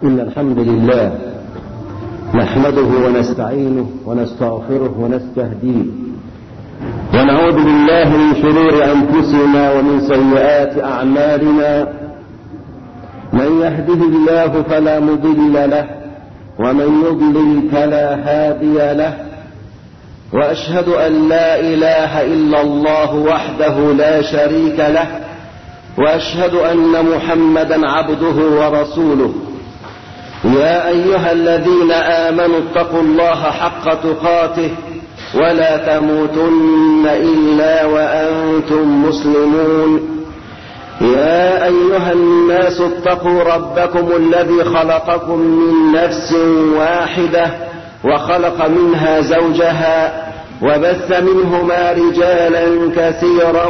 إن الحمد لله نحمده ونستعينه ونستغفره ونستهديه ونعوذ بالله من شرور أنفسنا ومن سيئات أعمالنا. من يهده الله فلا مضل له ومن يضلل فلا هادي له، وأشهد أن لا إله إلا الله وحده لا شريك له، وأشهد أن محمدا عبده ورسوله. يا أيها الذين آمنوا اتقوا الله حق تقاته ولا تموتن إلا وأنتم مسلمون. يا أيها الناس اتقوا ربكم الذي خلقكم من نفس واحدة وخلق منها زوجها وبث منهما رجالا كثيرا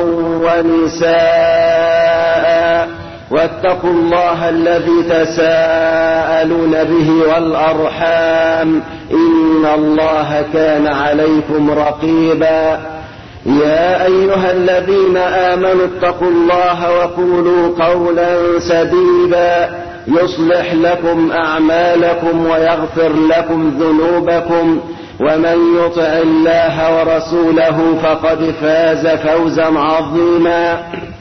ونساء، واتقوا الله الذي تساءلون به والأرحام إن الله كان عليكم رقيبا. يا أيها الذين آمنوا اتقوا الله وقولوا قولا سديدا يصلح لكم أعمالكم ويغفر لكم ذنوبكم، ومن يطع الله ورسوله فقد فاز فوزا عظيما.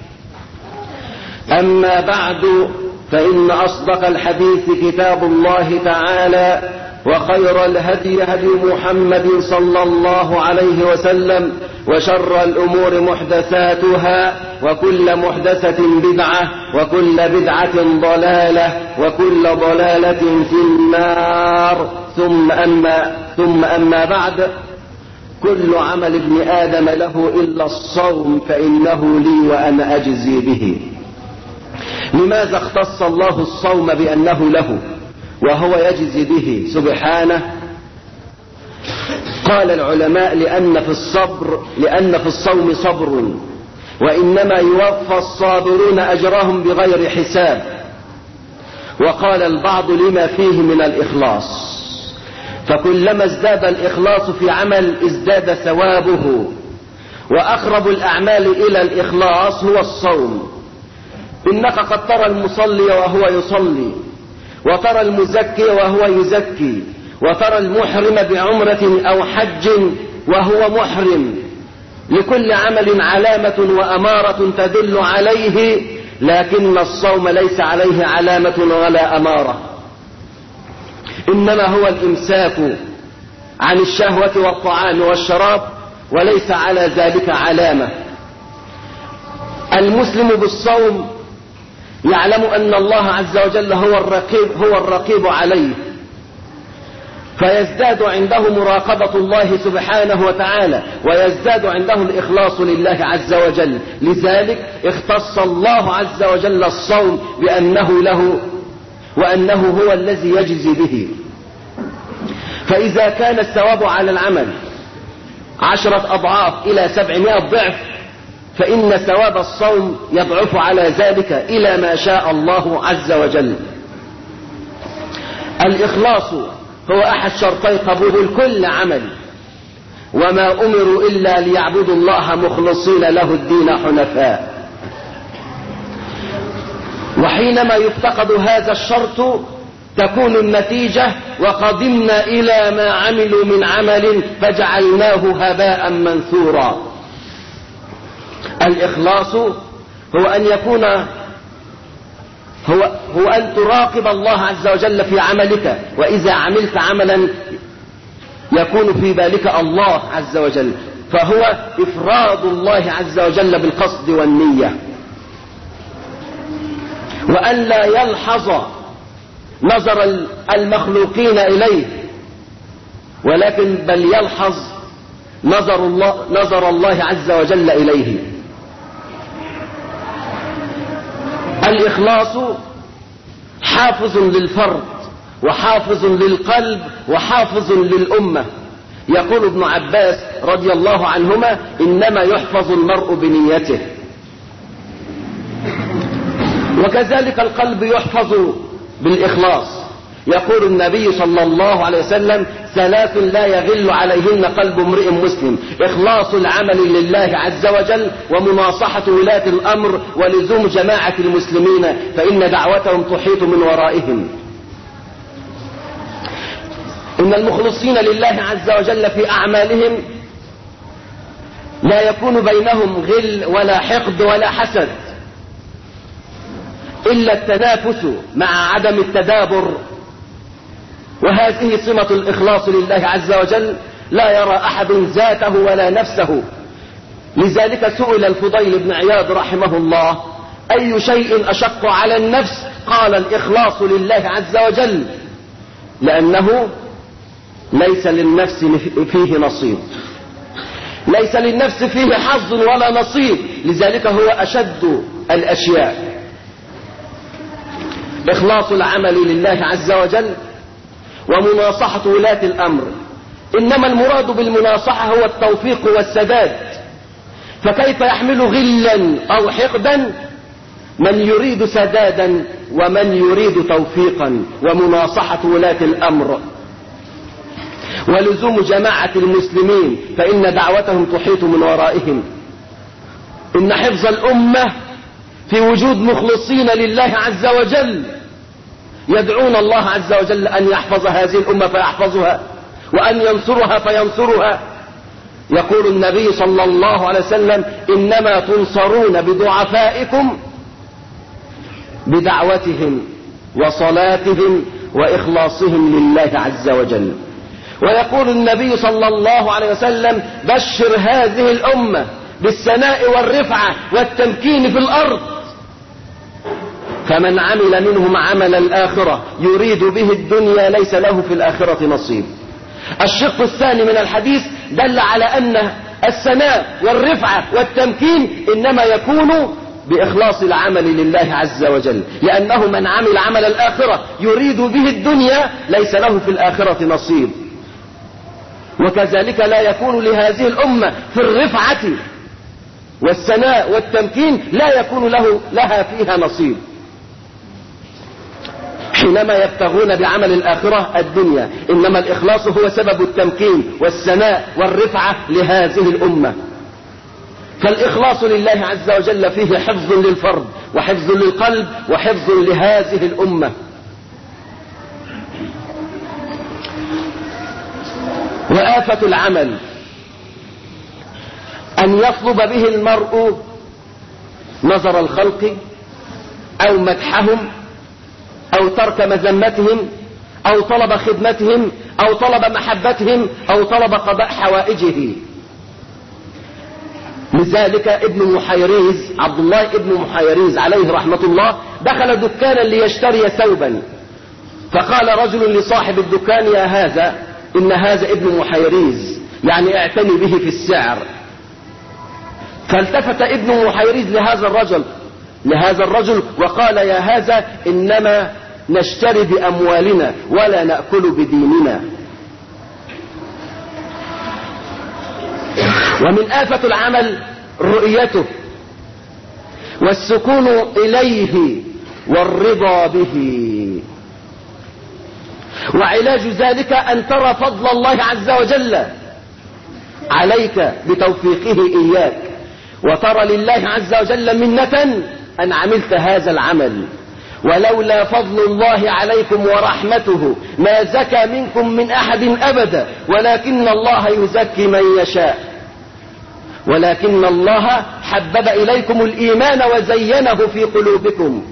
أما بعد، فإن أصدق الحديث كتاب الله تعالى، وخير الهدي هدي محمد صلى الله عليه وسلم، وشر الأمور محدثاتها، وكل محدثة بدعة، وكل بدعة ضلالة، وكل ضلالة في النار. ثم أما بعد، كل عمل ابن آدم له إلا الصوم فإنه لي وأنا أجزي به. لماذا اختص الله الصوم بأنه له وهو يجزي به سبحانه؟ قال العلماء لأن في الصوم صبر، وإنما يوفى الصابرون أجرهم بغير حساب. وقال البعض لما فيه من الإخلاص، فكلما ازداد الإخلاص في عمل ازداد ثوابه. وأقرب الأعمال إلى الإخلاص هو الصوم. إنك قد ترى المصلي وهو يصلي، وترى المزكي وهو يزكي، وترى المحرم بعمرة أو حج وهو محرم. لكل عمل علامة وأمارة تدل عليه، لكن الصوم ليس عليه علامة ولا أمارة، إنما هو الإمساك عن الشهوة والطعام والشراب، وليس على ذلك علامة. المسلم بالصوم يعلم أن الله عز وجل هو الرقيب عليه، فيزداد عنده مراقبة الله سبحانه وتعالى، ويزداد عنده الإخلاص لله عز وجل. لذلك اختص الله عز وجل الصوم بأنه له، وأنه هو الذي يجزي به. فإذا كان الثواب على العمل 10 أضعاف إلى 700 ضعف، فإن ثواب الصوم يضعف على ذلك إلى ما شاء الله عز وجل. الإخلاص هو أحد شرطي قبول كل عمل، وما أمروا إلا ليعبدوا الله مخلصين له الدين حنفاء. وحينما يفتقد هذا الشرط تكون النتيجة وقدمنا إلى ما عملوا من عمل فجعلناه هباء منثورا. الإخلاص هو أن يكون هو أن تراقب الله عز وجل في عملك، وإذا عملت عملا يكون في بالك الله عز وجل، فهو إفراد الله عز وجل بالقصد والنية. وأن لا يلحظ نظر المخلوقين إليه، ولكن بل يلحظ نظر الله عز وجل إليه. الإخلاص حافظ للفرد، وحافظ للقلب، وحافظ للأمة. يقول ابن عباس رضي الله عنهما: إنما يحفظ المرء بنيته. وكذلك القلب يحفظ بالإخلاص. يقول النبي صلى الله عليه وسلم: 3 لا يغل عليهن قلب امرئ مسلم: إخلاص العمل لله عز وجل، ومناصحة ولاة الأمر، ولزوم جماعة المسلمين، فإن دعوتهم تحيط من ورائهم. إن المخلصين لله عز وجل في أعمالهم لا يكون بينهم غل ولا حقد ولا حسد، إلا التنافس مع عدم التدابر، وهذه صمة الإخلاص لله عز وجل، لا يرى أحد ذاته ولا نفسه. لذلك سئل الفضيل بن عياض رحمه الله: أي شيء أشق على النفس؟ قال: الإخلاص لله عز وجل، لأنه ليس للنفس فيه نصيب، ليس للنفس فيه حظ ولا نصيب، لذلك هو أشد الأشياء. إخلاص العمل لله عز وجل ومناصحة ولاة الأمر، إنما المراد بالمناصحة هو التوفيق والسداد، فكيف يحمل غلا أو حقدا من يريد سدادا ومن يريد توفيقا ومناصحة ولاة الأمر، ولزوم جماعة المسلمين فإن دعوتهم تحيط من ورائهم. إن حفظ الأمة في وجود مخلصين لله عز وجل يدعون الله عز وجل أن يحفظ هذه الأمة فيحفظها، وأن ينصرها فينصرها. يقول النبي صلى الله عليه وسلم: إنما تنصرون بضعفائكم بدعوتهم وصلاتهم وإخلاصهم لله عز وجل. ويقول النبي صلى الله عليه وسلم: بشر هذه الأمة بالثناء والرفعة والتمكين في الأرض، فمن عمل منهم عمل الآخرة يريد به الدنيا ليس له في الآخرة نصيب. الشق الثاني من الحديث دل على أن الثناء والرفعة والتمكين إنما يكون بإخلاص العمل لله عز وجل، لأنه من عمل عمل الآخرة يريد به الدنيا ليس له في الآخرة نصيب. وكذلك لا يكون لهذه الأمة في الرفعة والثناء والتمكين لا يكون لها فيها نصيب حينما يبتغون بعمل الآخرة الدنيا، إنما الإخلاص هو سبب التمكين والثناء والرفعة لهذه الأمة. فالإخلاص لله عز وجل فيه حفظ للفرد وحفظ للقلب وحفظ لهذه الأمة. وآفة العمل أن يطلب به المرء نظر الخلق أو مدحهم أو ترك مذمتهم أو طلب خدمتهم أو طلب محبتهم أو طلب قضاء حوائجه. لذلك ابن محيريز، عبد الله ابن محيريز عليه رحمة الله، دخل دكانا ليشتري ثوبا، فقال رجل لصاحب الدكان: يا هذا، إن هذا ابن محيريز، يعني اعتني به في السعر. فالتفت ابن محيريز لهذا الرجل وقال: يا هذا، إنما نشتري بأموالنا ولا نأكل بديننا. ومن آفة العمل رؤيته والسكون إليه والرضا به. وعلاج ذلك أن ترى فضل الله عز وجل عليك بتوفيقه إياك، وترى لله عز وجل منة أن عملت هذا العمل. ولولا فضل الله عليكم ورحمته ما زكى منكم من أحد أبدا، ولكن الله يزكي من يشاء، ولكن الله حبب إليكم الإيمان وزينه في قلوبكم.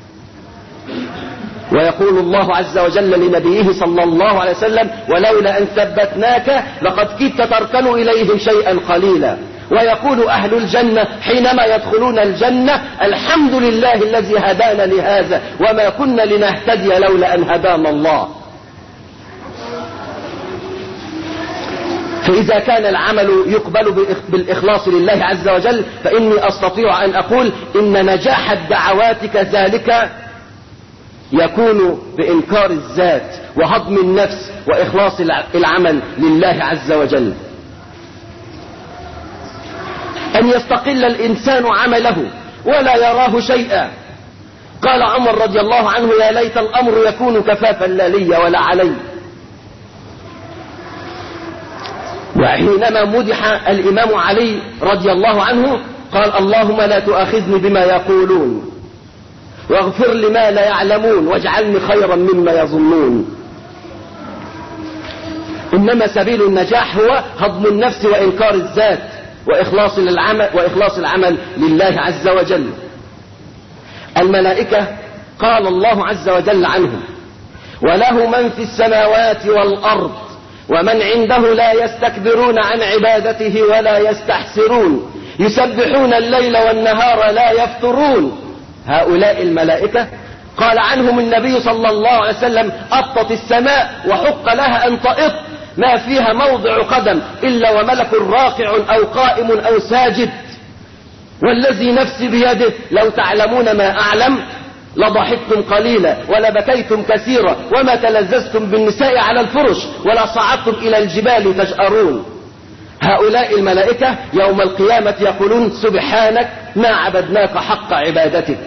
ويقول الله عز وجل لنبيه صلى الله عليه وسلم: ولولا أن ثبتناك لقد كدت تركن إليهم شيئا قليلا. ويقول أهل الجنة حينما يدخلون الجنة: الحمد لله الذي هدانا لهذا وما كنا لنهتدي لولا أن هدانا الله. فإذا كان العمل يقبل بالإخلاص لله عز وجل، فإني أستطيع أن أقول إن نجاح الدعوات كذلك يكون بإنكار الذات وهضم النفس وإخلاص العمل لله عز وجل. أن يستقل الإنسان عمله ولا يراه شيئا. قال عمر رضي الله عنه: يا ليت الأمر يكون كفافا لا لي ولا علي. وحينما مدح الإمام علي رضي الله عنه قال: اللهم لا تؤاخذني بما يقولون واغفر لما لا يعلمون واجعلني خيرا مما يظنون. إنما سبيل النجاح هو هضم النفس وإنكار الذات وإخلاص العمل لله عز وجل. الملائكة قال الله عز وجل عنهم: وله من في السماوات والأرض ومن عنده لا يستكبرون عن عبادته ولا يستحسرون يسبحون الليل والنهار لا يفترون. هؤلاء الملائكة قال عنهم النبي صلى الله عليه وسلم: أطت السماء وحق لها أن تئط، ما فيها موضع قدم إلا وملك راكع أو قائم أو ساجد. والذي نفسي بيده لو تعلمون ما أعلم لضحكتم قليلا ولبكيتم كثيرا وما تلذذتم بالنساء على الفرش ولا صعدتم إلى الجبال تجأرون. هؤلاء الملائكة يوم القيامة يقولون: سبحانك ما عبدناك حق عبادتك.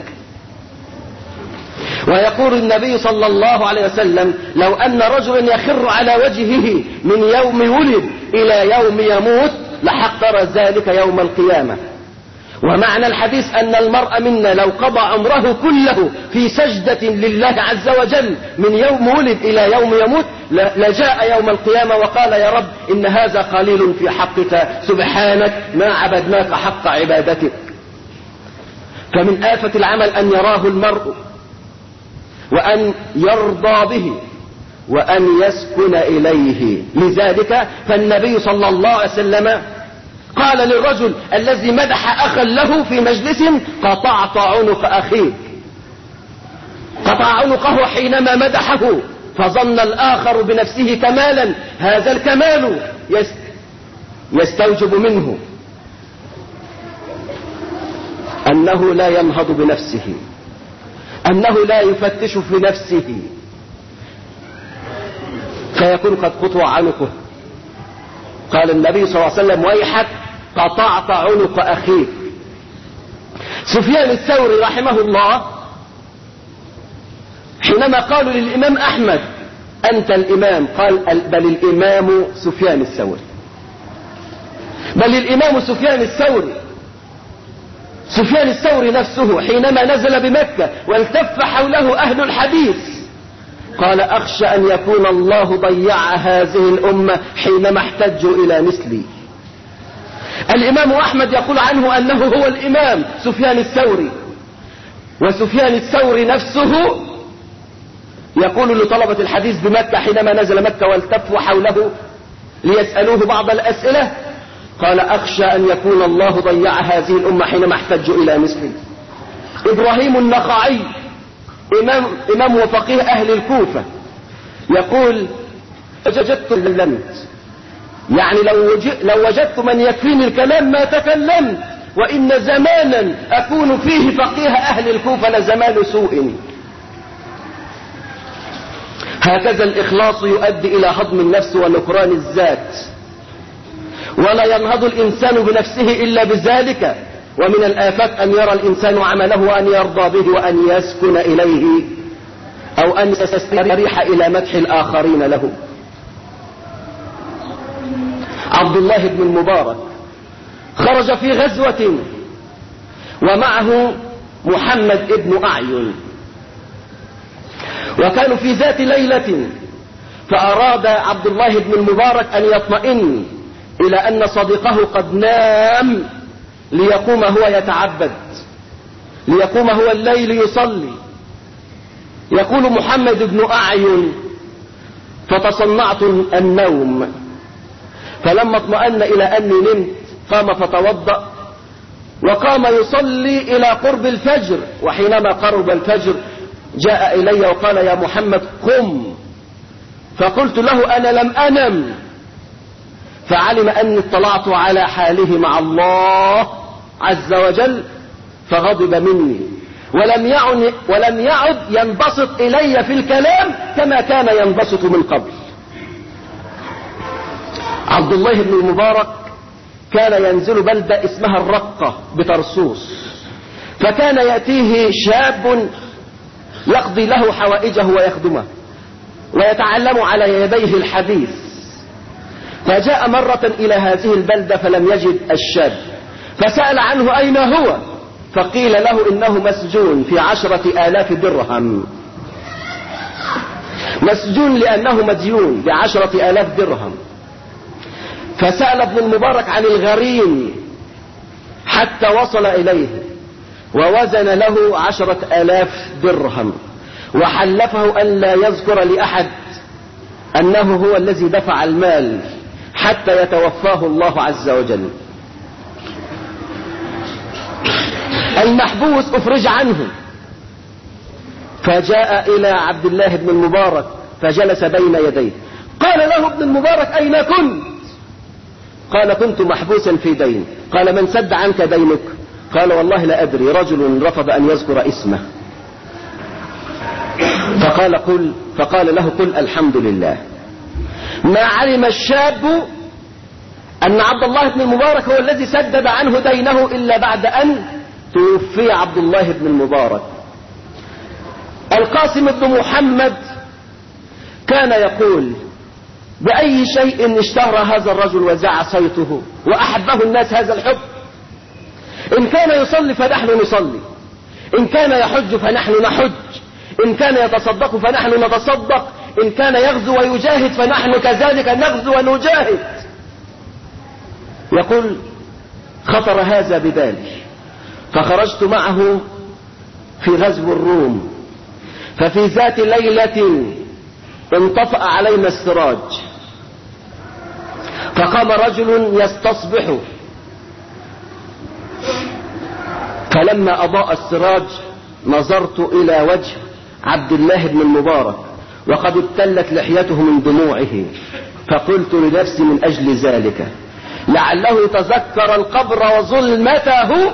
ويقول النبي صلى الله عليه وسلم: لو أن رجلا يخر على وجهه من يوم ولد إلى يوم يموت لحقر ذلك يوم القيامة. ومعنى الحديث أن المرء منا لو قضى عمره كله في سجدة لله عز وجل من يوم ولد إلى يوم يموت لجاء يوم القيامة وقال: يا رب إن هذا قليل في حقك، سبحانك ما عبدناك حق عبادتك. فمن آفة العمل أن يراه المرء وأن يرضى به وأن يسكن إليه. لذلك فالنبي صلى الله عليه وسلم قال للرجل الذي مدح أخا له في مجلس: قطعت عنق أخيك. قطع عنقه حينما مدحه، فظن الآخر بنفسه كمالا، هذا الكمال يستوجب منه أنه لا ينهض بنفسه، أنه لا يفتش في نفسه، فيكون قد قطع عنقه. قال النبي صلى الله عليه وسلم: ويحك قطعت عنق أخيك. سفيان الثوري رحمه الله حينما قالوا للإمام أحمد: أنت الإمام، قال: بل الإمام سفيان الثوري، بل الإمام سفيان الثوري. سفيان الثوري نفسه حينما نزل بمكة والتف حوله أهل الحديث قال: أخشى أن يكون الله ضيع هذه الأمة حينما احتجوا إلى مثلي. الإمام أحمد يقول عنه أنه هو الإمام سفيان الثوري، وسفيان الثوري نفسه يقول لطلبة الحديث بمكة حينما نزل مكة والتفوا حوله ليسألوه بعض الأسئلة قال: أخشى أن يكون الله ضيع هذه الأمة حينما احتجوا إلى مثلي. إبراهيم النخعي إمام وفقيه أهل الكوفة يقول: وجدت لمت، يعني لو وجدت من يكفيني الكلام ما تكلمت، وإن زمانا أكون فيه فقيه أهل الكوفة لزمان سوء. هكذا الإخلاص يؤدي إلى هضم النفس ونكران الذات، ولا ينهض الإنسان بنفسه إلا بذلك. ومن الآفات أن يرى الإنسان عمله وأن يرضى به وأن يسكن إليه أو أن يستريح إلى مدح الآخرين له. عبد الله بن المبارك خرج في غزوة ومعه محمد بن أعين، وكانوا في ذات ليلة، فأراد عبد الله بن المبارك أن يطمئن إلى أن صديقه قد نام ليقوم هو يتعبد، ليقوم هو الليل يصلي. يقول محمد بن أعين: فتصنعت النوم، فلما اطمأن إلى أني نمت قام فتوضأ وقام يصلي إلى قرب الفجر، وحينما قرب الفجر جاء إلي وقال: يا محمد قم. فقلت له: أنا لم أنم. فعلم أني اطلعت على حاله مع الله عز وجل فغضب مني، ولم يعد ينبسط إلي في الكلام كما كان ينبسط من قبل. عبد الله بن المبارك كان ينزل بلدة اسمها الرقة بطرسوس، فكان يأتيه شاب يقضي له حوائجه ويخدمه ويتعلم على يديه الحديث. فجاء مرة إلى هذه البلدة فلم يجد الشاب، فسأل عنه أين هو، فقيل له إنه مسجون في 10,000 درهم. مسجون لأنه مديون ب10,000 درهم. فسأل ابن المبارك عن الغريم حتى وصل إليه ووزن له 10,000 درهم، وحلفه أن لا يذكر لأحد أنه هو الذي دفع المال حتى يتوفاه الله عز وجل. المحبوس أفرج عنه، فجاء إلى عبد الله بن المبارك فجلس بين يديه. قال له ابن المبارك: أين كنت؟ قال: كنت محبوسا في دين. قال: من سد عنك دينك؟ قال: والله لا أدري، رجل رفض أن يذكر اسمه. فقال له: قل الحمد لله. ما علم الشاب أن عبد الله بن المبارك هو الذي سدد عنه دينه إلا بعد أن توفي عبد الله بن المبارك. القاسم بن محمد كان يقول: بأي شيء اشتهر هذا الرجل وزع صيته وأحبه الناس هذا الحب؟ إن كان يصلي فنحن نصلي، إن كان يحج فنحن نحج، إن كان يتصدق فنحن نتصدق، إن كان يغزو ويجاهد فنحن كذلك نغزو ونجاهد. يقول: خطر هذا ببالي، فخرجت معه في غزو الروم، ففي ذات ليلة انطفأ علينا السراج، فقام رجل يستصبح، فلما أضاء السراج نظرت إلى وجه عبد الله بن المبارك وقد ابتلت لحيته من دموعه، فقلت لنفسي من أجل ذلك لعله يتذكر القبر وظلمته،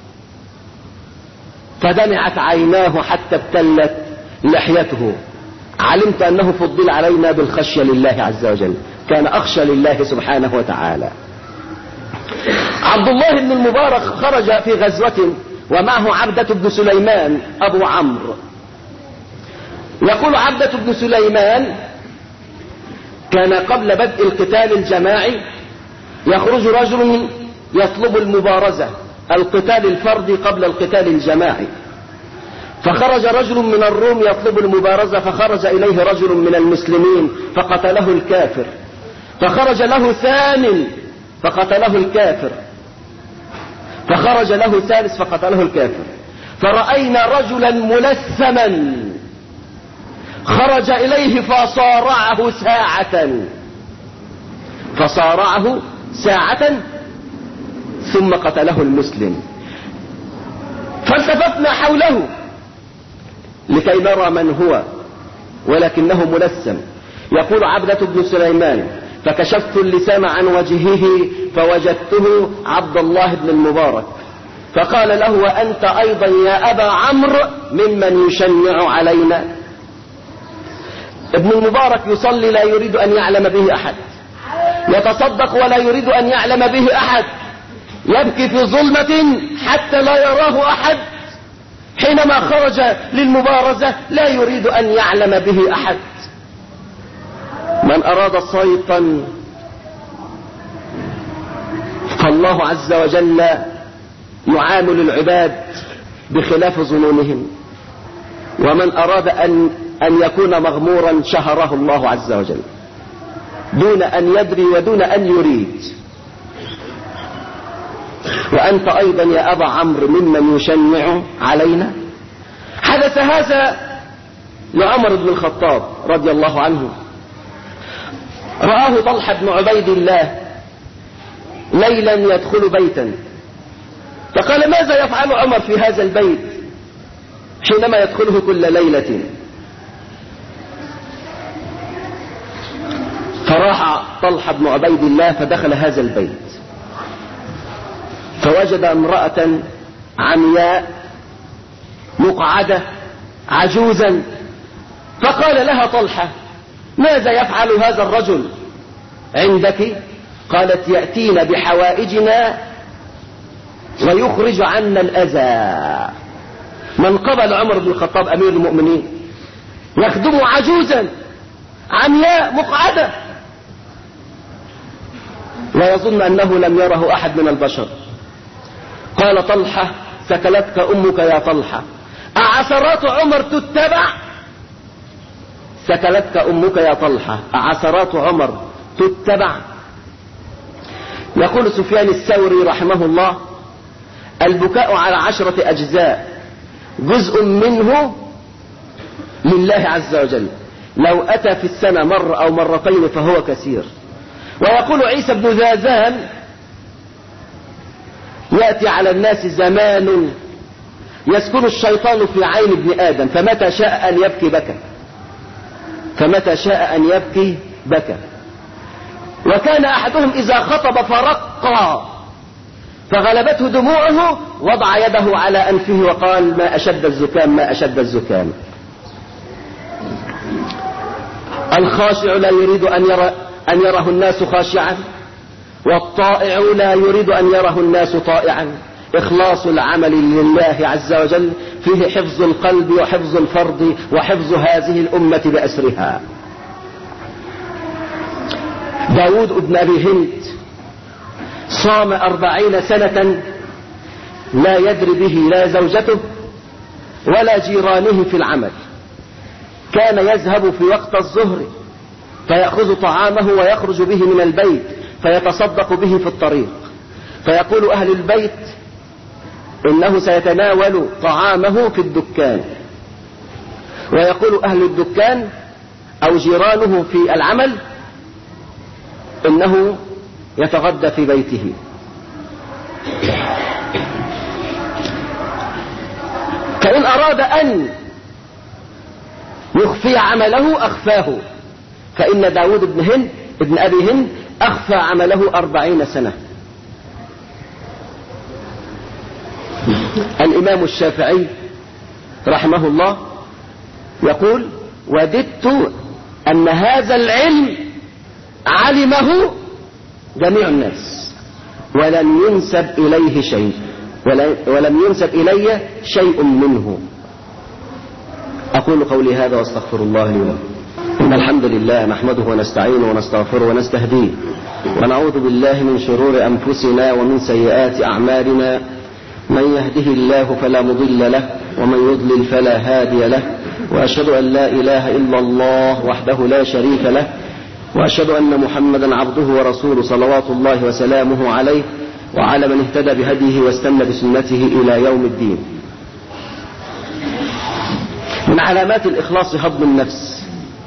فدمعت عيناه حتى ابتلت لحيته. علمت أنه فضل علينا بالخشية لله عز وجل، كان أخشى لله سبحانه وتعالى. عبد الله بن المبارك خرج في غزوة ومعه عبدة بن سليمان أبو عمرو. يقول عبدة بن سليمان: كان قبل بدء القتال الجماعي يخرج رجل يطلب المبارزة، القتال الفردي قبل القتال الجماعي. فخرج رجل من الروم يطلب المبارزة، فخرج إليه رجل من المسلمين فقتله الكافر، فخرج له ثانٍ فقتله الكافر، فخرج له ثالث فقتله الكافر. فرأينا رجلا ملثما خرج إليه فصارعه ساعة ثم قتله المسلم. فالتفتنا حوله لكي نرى من هو، ولكنه ملثم. يقول عبدة بن سليمان: فكشفت اللسان عن وجهه فوجدته عبد الله بن المبارك، فقال له: وأنت أيضا يا أبا عمرو ممن يشنع علينا؟ ابن المبارك يصلي لا يريد أن يعلم به أحد، يتصدق ولا يريد أن يعلم به أحد، يبكي في ظلمة حتى لا يراه أحد. حينما خرج للمبارزة لا يريد أن يعلم به أحد. من أراد صيتا فالله عز وجل يعامل العباد بخلاف ظنونهم، ومن أراد أن يكون مغمورا شهره الله عز وجل دون أن يدري ودون أن يريد. وأنت أيضا يا أبا عمرو ممن يشنع علينا. حدث هذا لعمر بن الخطاب رضي الله عنه، رآه طلحة بن عبيد الله ليلا يدخل بيتا، فقال: ماذا يفعل عمر في هذا البيت حينما يدخله كل ليلة؟ فراح طلحة بن عبيد الله فدخل هذا البيت فوجد امرأة عمياء مقعدة عجوزا، فقال لها طلحة: ماذا يفعل هذا الرجل عندك؟ قالت: يأتينا بحوائجنا ويخرج عنا الأذى. من قبل عمر بن الخطاب أمير المؤمنين يخدم عجوزا عمياء مقعدة ويظن أنه لم يره أحد من البشر. قال طلحة: ثكلتك أمك يا طلحة، أعثرات عمر تتبع؟ سكلتك أمك يا طلحة، عثرات عمر تتبع. يقول سفيان الثوري رحمه الله: البكاء على 10 أجزاء، جزء منه لله عز وجل، لو أتى في السنة مرة أو مرتين فهو كثير. ويقول عيسى بن ذاذان: يأتي على الناس زمان يسكن الشيطان في عين ابن آدم، فمتى شاء أن يبكي بكى، فمتى شاء أن يبكي بكى. وكان أحدهم إذا خطب فرقى فغلبته دموعه وضع يده على أنفه وقال: ما أشد الزكام، ما أشد الزكام. الخاشع لا يريد أن يره الناس خاشعا، والطائع لا يريد أن يره الناس طائعا. إخلاص العمل لله عز وجل فيه حفظ القلب وحفظ الفرد وحفظ هذه الأمة بأسرها. داود ابن أبي هند صام 40 سنة لا يدري به لا زوجته ولا جيرانه في العمل. كان يذهب في وقت الظهر فيأخذ طعامه ويخرج به من البيت فيتصدق به في الطريق، فيقول أهل البيت إنه سيتناول طعامه في الدكان، ويقول أهل الدكان أو جيرانه في العمل إنه يتغدى في بيته. فإن أراد أن يخفي عمله أخفاه، فإن داود ابن أبي هند أخفى عمله 40 سنة. الإمام الشافعي رحمه الله يقول: وددت أن هذا العلم علمه جميع الناس ولم ينسب إليه شيء، ولم ينسب إلي شيء منه. أقول قولي هذا واستغفر الله لي ولكم. إن الحمد لله نحمده ونستعينه ونستغفره ونستهديه، ونعوذ بالله من شرور أنفسنا ومن سيئات أعمالنا. من يهده الله فلا مضل له ومن يضلل فلا هادي له، وأشهد أن لا إله إلا الله وحده لا شريك له، وأشهد أن محمدا عبده ورسوله صلوات الله وسلامه عليه وعلى من اهتدى بهديه واستنى بسنته إلى يوم الدين. من علامات الإخلاص هضم النفس.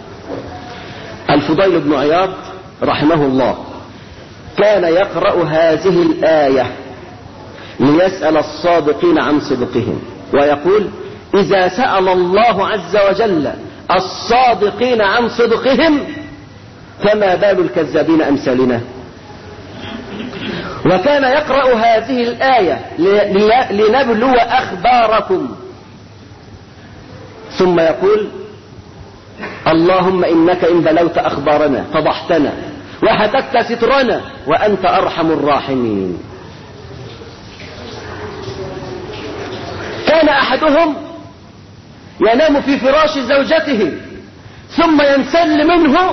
الفضيل بن عياض رحمه الله كان يقرأ هذه الآية ليسأل الصادقين عن صدقهم، ويقول: إذا سأل الله عز وجل الصادقين عن صدقهم فما بال الكذابين أمثالنا. وكان يقرأ هذه الآية لنبلو أخباركم، ثم يقول: اللهم إنك إن بلوت أخبارنا فضحتنا وهتكت سترنا وأنت أرحم الراحمين. كان أحدهم ينام في فراش زوجته ثم ينسل منه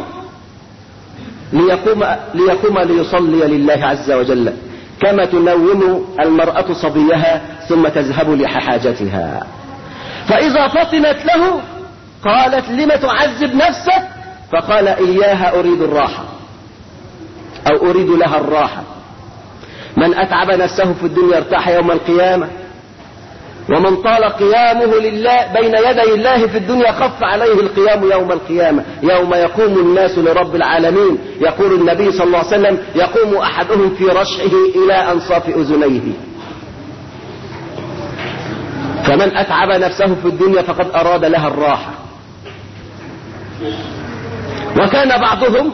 ليقوم ليصلي لله عز وجل، كما تنوم المرأة صبيها ثم تذهب لحاجتها. فإذا فطنت له قالت: لم تعذب نفسك؟ فقال: إياها أريد الراحة، أو أريد لها الراحة. من أتعب نفسه في الدنيا ارتاح يوم القيامة، ومن طال قيامه لله بين يدي الله في الدنيا خف عليه القيام يوم القيامة، يوم يقوم الناس لرب العالمين. يقول النبي صلى الله عليه وسلم: يقوم أحدهم في رشحه إلى أنصاف أذنيه. فمن أتعب نفسه في الدنيا فقد أراد لها الراحة. وكان بعضهم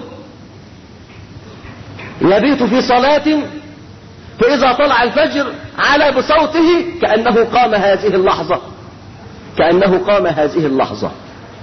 يبيت في صلاة فإذا طلع الفجر على بصوته كأنه قام هذه اللحظة، كأنه قام هذه اللحظة.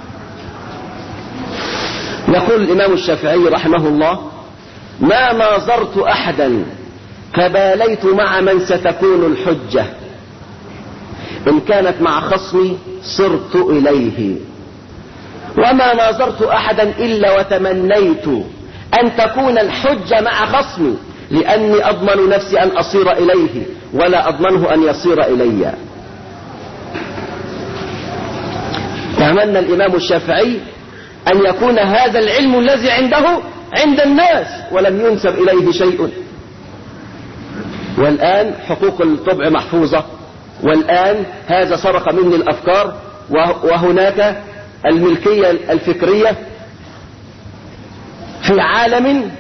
يقول الإمام الشافعي رحمه الله: ما ناظرت أحدا فباليت مع من ستكون الحجة، إن كانت مع خصمي صرت إليه، وما ناظرت أحدا إلا وتمنيت أن تكون الحجة مع خصمي، لأني أضمن نفسي أن أصير إليه ولا أضمنه أن يصير إلي. تمنى الإمام الشافعي أن يكون هذا العلم الذي عنده عند الناس ولم ينسب إليه شيء. والآن حقوق الطبع محفوظة، والآن هذا سرق مني الأفكار، وهناك الملكية الفكرية في عالم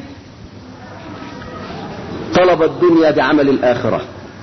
طلب الدنيا بعمل الآخرة.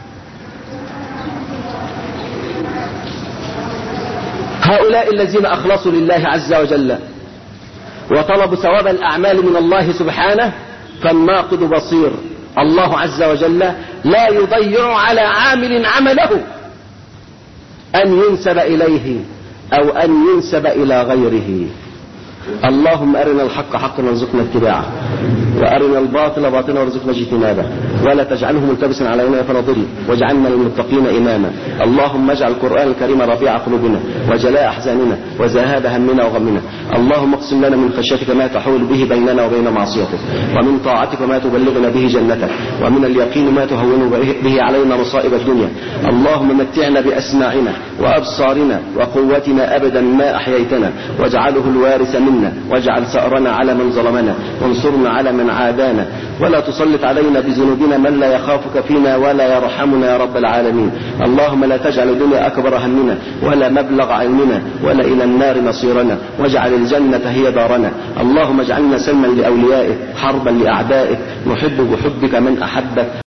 هؤلاء الذين أخلصوا لله عز وجل وطلبوا ثواب الأعمال من الله سبحانه، فالناقد بصير. الله عز وجل لا يضيع على عامل عمله أن ينسب إليه أو أن ينسب إلى غيره. اللهم أرنا الحق حقا وارزقنا اتباعه، وأرنا الباطل باطلا وارزقنا اجتنابه، ولا تجعله ملتبسا علينا فنضل، واجعلنا للمتقين إماما. اللهم اجعل القرآن الكريم ربيع قلوبنا وجلاء أحزاننا وذهاب همنا وغمنا. اللهم اقسم لنا من خشيتك ما تحول به بيننا وبين معصيتك، ومن طاعتك ما تبلغنا به جنتك، ومن اليقين ما تهون به علينا مصائب الدنيا. اللهم متعنا بأسماعنا وأبصارنا وقوتنا أبدا ما أحييتنا، واجعله الوارث منا، واجعل ثأرنا على من ظلمنا، وانصرنا على من عادانا، ولا تسلط علينا بذنوبنا من لا يخافك فينا ولا يرحمنا يا رب العالمين. اللهم لا تجعل الدنيا أكبر همنا ولا مبلغ علمنا ولا إلى النار مصيرنا، واجعل الجنة هي دارنا. اللهم اجعلنا سلما لأوليائك حربا لأعدائك، نحب بحبك من أحبك